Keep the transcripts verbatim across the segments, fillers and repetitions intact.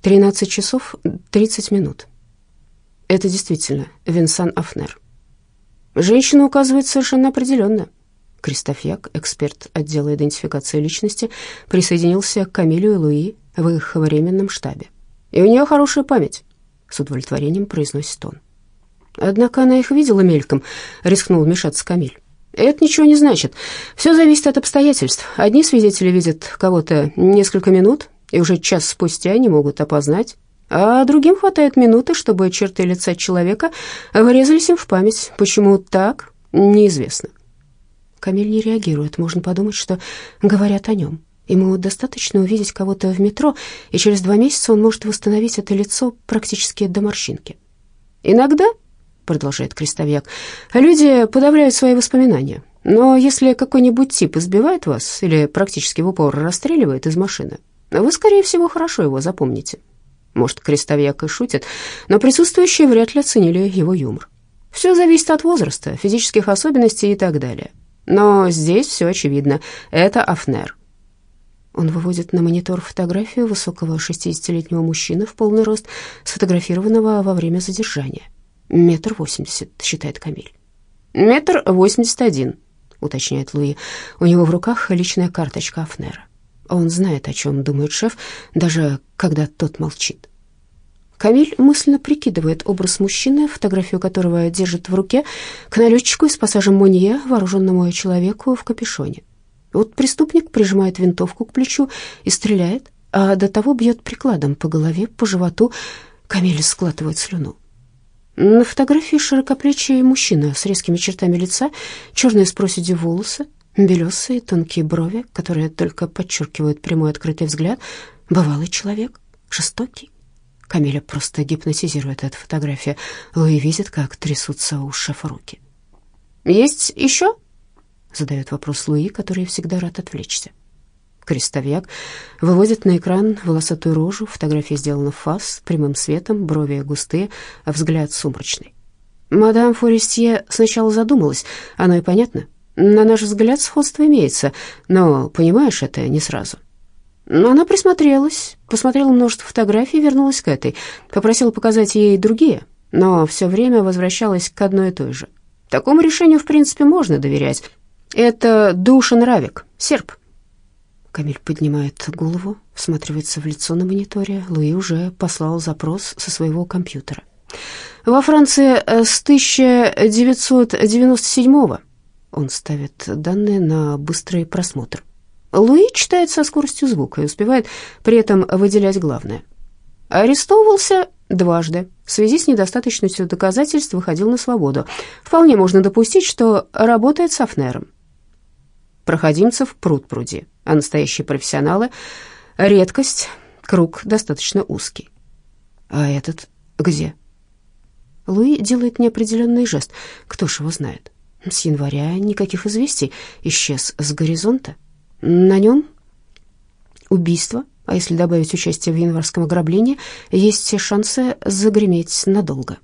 тринадцать часов тридцать минут. Это действительно Винсан Афнер. Женщина указывает совершенно определенно. Кристоф Як, эксперт отдела идентификации личности, присоединился к Камилю и Луи в их временном штабе. И у нее хорошая память, с удовлетворением произносит он. Однако она их видела мельком, рискнул вмешаться Камиль. Это ничего не значит. Все зависит от обстоятельств. Одни свидетели видят кого-то несколько минут, и уже час спустя не могут опознать, а другим хватает минуты, чтобы черты лица человека врезались им в память. Почему так, неизвестно. Камиль не реагирует. Можно подумать, что говорят о нем. Ему достаточно увидеть кого-то в метро, и через два месяца он может восстановить это лицо практически до морщинки. «Иногда, — продолжает Кристоф Як, — люди подавляют свои воспоминания. Но если какой-нибудь тип избивает вас или практически в упор расстреливает из машины, вы, скорее всего, хорошо его запомните». Может, Кристоф Як и шутит, но присутствующие вряд ли оценили его юмор. Все зависит от возраста, физических особенностей и так далее. Но здесь все очевидно. Это Афнер. Он выводит на монитор фотографию высокого шестидесятилетнего мужчины в полный рост, сфотографированного во время задержания. Метр восемьдесят, считает Камиль. Метр восемьдесят один, уточняет Луи. У него в руках личная карточка Афнера. Он знает, о чем думает шеф, даже когда тот молчит. Камиль мысленно прикидывает образ мужчины, фотографию которого держит в руке, к налетчику из пассажа Монье, вооруженному человеку в капюшоне. Вот преступник прижимает винтовку к плечу и стреляет, а до того бьет прикладом по голове, по животу. Камиль сглатывает слюну. На фотографии широкоплечий мужчина с резкими чертами лица, черные с проседью волосы, белесые тонкие брови, которые только подчеркивают прямой открытый взгляд. Бывалый человек, жестокий. Камиля просто гипнотизирует эта фотография. Луи видит, как трясутся у шефа руки. «Есть еще?» — задает вопрос Луи, который всегда рад отвлечься. Кристоф Як выводит на экран волосатую рожу. Фотография сделана в фас, прямым светом, брови густые, а взгляд сумрачный. Мадам Форестье сначала задумалась, оно и понятно. На наш взгляд сходство имеется, но, понимаешь, это не сразу. Но она присмотрелась, посмотрела множество фотографий и вернулась к этой. Попросила показать ей другие, но все время возвращалась к одной и той же. Такому решению, в принципе, можно доверять. Это Душан Равик, серб. Камиль поднимает голову, всматривается в лицо на мониторе. Луи уже послал запрос со своего компьютера. Во Франции с тысяча девятьсот девяносто седьмого. Он ставит данные на быстрый просмотр. Луи читает со скоростью звука и успевает при этом выделять главное. Арестовывался дважды. В связи с недостаточностью доказательств выходил на свободу. Вполне можно допустить, что работает с Афнером. Проходимцев пруд-пруди, а настоящие профессионалы — редкость, круг достаточно узкий. А этот где? Луи делает неопределенный жест. Кто ж его знает? С января никаких известий, исчез с горизонта. На нем убийство, а если добавить участие в январском ограблении, есть все шансы загреметь надолго.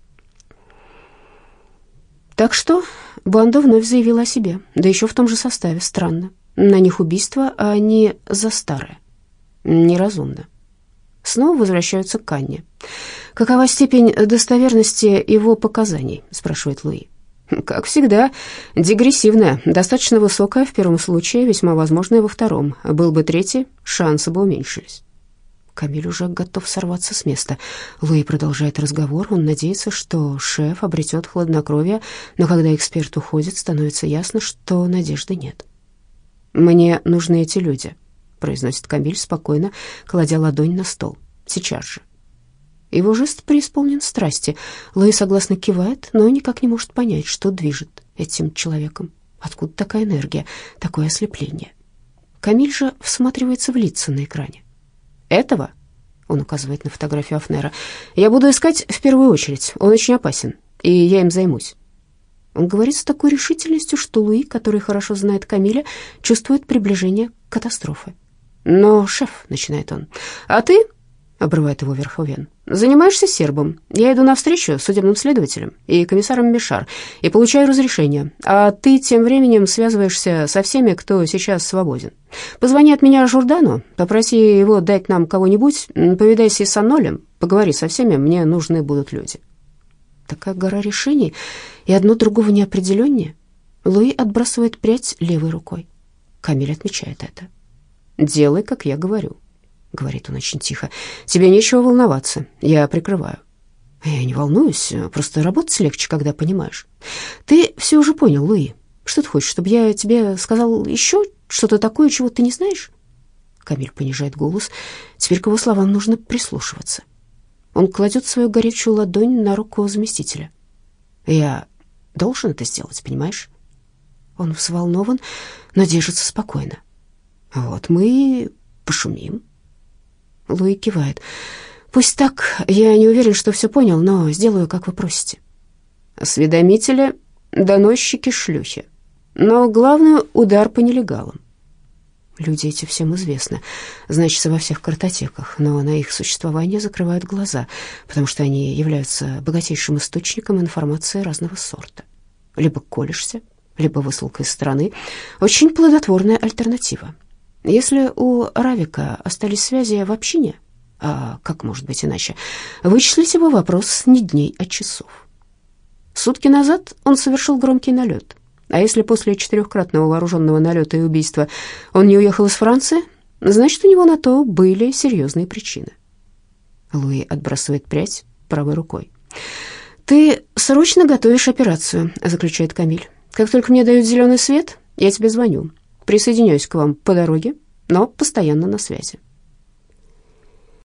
Так что банда вновь заявила о себе, да еще в том же составе. Странно. На них убийство, а не за старое. Неразумно. Снова возвращаются к Анне. «Какова степень достоверности его показаний?» – спрашивает Луи. «Как всегда, дегрессивная, достаточно высокая в первом случае, весьма возможная во втором. Был бы третий, шансы бы уменьшились». Камиль уже готов сорваться с места. Луи продолжает разговор. Он надеется, что шеф обретет хладнокровие, но когда эксперт уходит, становится ясно, что надежды нет. «Мне нужны эти люди», — произносит Камиль спокойно, кладя ладонь на стол. «Сейчас же». Его жест преисполнен страсти. Луи согласно кивает, но никак не может понять, что движет этим человеком. Откуда такая энергия, такое ослепление? Камиль же всматривается в лица на экране. «Этого?» — он указывает на фотографию Афнера. «Я буду искать в первую очередь. Он очень опасен, и я им займусь». Он говорит с такой решительностью, что Луи, который хорошо знает Камиля, чувствует приближение катастрофы. «Но, шеф», — начинает он, — «а ты?» — обрывает его Верховен. «Занимаешься сербом. Я иду навстречу судебным следователям и комиссаром Мишар и получаю разрешение, а ты тем временем связываешься со всеми, кто сейчас свободен. Позвони от меня Журдану, попроси его дать нам кого-нибудь, повидайся с Аннолем, поговори со всеми, мне нужны будут люди». Такая гора решений, и одно другого неопределеннее. Луи отбрасывает прядь левой рукой. Камиль отмечает это. «Делай, как я говорю», — говорит он очень тихо. «Тебе нечего волноваться, я прикрываю». «Я не волнуюсь, просто работать легче, когда понимаешь». «Ты все уже понял, Луи. Что ты хочешь, чтобы я тебе сказал еще что-то такое, чего ты не знаешь?» Камиль понижает голос. Теперь к его словам нужно прислушиваться. Он кладет свою горячую ладонь на руку заместителя. «Я должен это сделать, понимаешь?» Он взволнован, но держится спокойно. «Вот мы и пошумим». Луи кивает. «Пусть так, я не уверен, что все понял, но сделаю, как вы просите». Осведомители, доносчики, шлюхи. Но главный удар по нелегалам. Люди эти всем известны, значится во всех картотеках, но на их существование закрывают глаза, потому что они являются богатейшим источником информации разного сорта. Либо колешься, либо высылка из страны. Очень плодотворная альтернатива. Если у Равика остались связи в общине, а как может быть иначе, вычислить его вопрос не дней, а часов. Сутки назад он совершил громкий налет. А если после четырехкратного вооруженного налета и убийства он не уехал из Франции, значит, у него на то были серьезные причины. Луи отбрасывает прядь правой рукой. «Ты срочно готовишь операцию», — заключает Камиль. «Как только мне дают зеленый свет, я тебе звоню. Присоединяюсь к вам по дороге, но постоянно на связи.